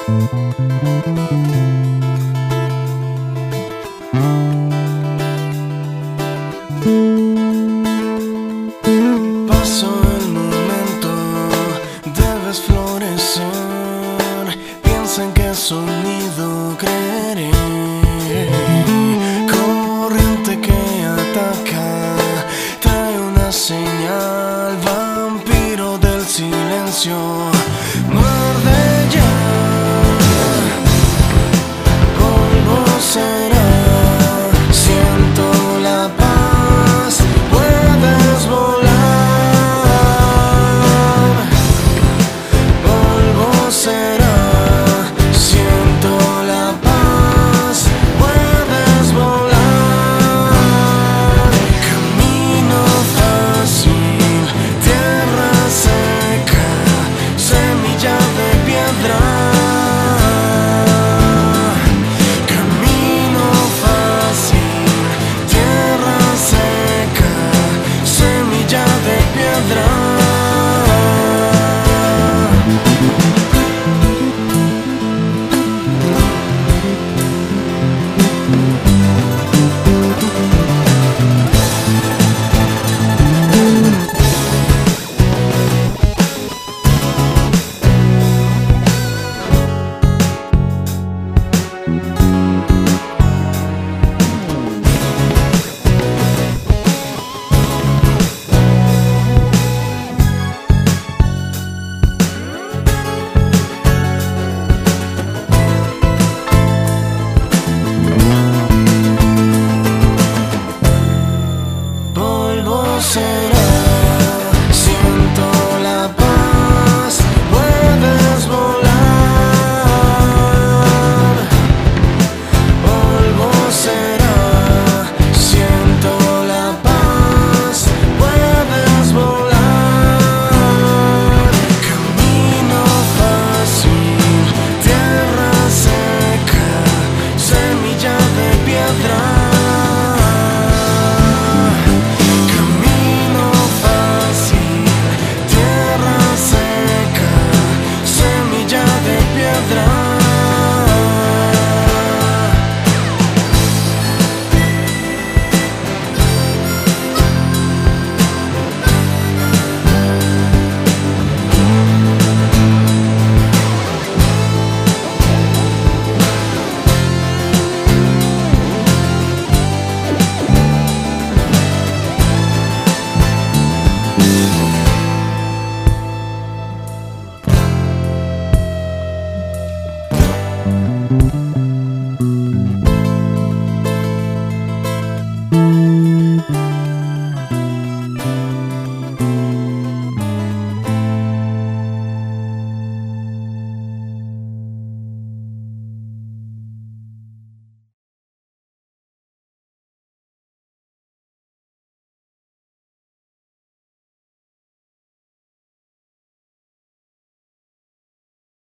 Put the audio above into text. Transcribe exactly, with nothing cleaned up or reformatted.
Pasó el momento, debes florecer. Piensa en qué sonido creeré. Corriente que ataca, trae una señal. Vampiro del silencio, muerde ya. Polvo será, siento la paz. Puedes volar. Polvo será, siento la paz. Puedes volar. Camino fácil, tierra seca, semilla de piedra. Camino fácil, tierra seca, semilla de piedra. Polvo será, siento la paz. Puedes volar. Polvo será, siento la paz. Puedes volar. Camino fácil, tierra seca, semilla de piedra. Camino fácil, tierra seca, semilla de piedra. Thank you.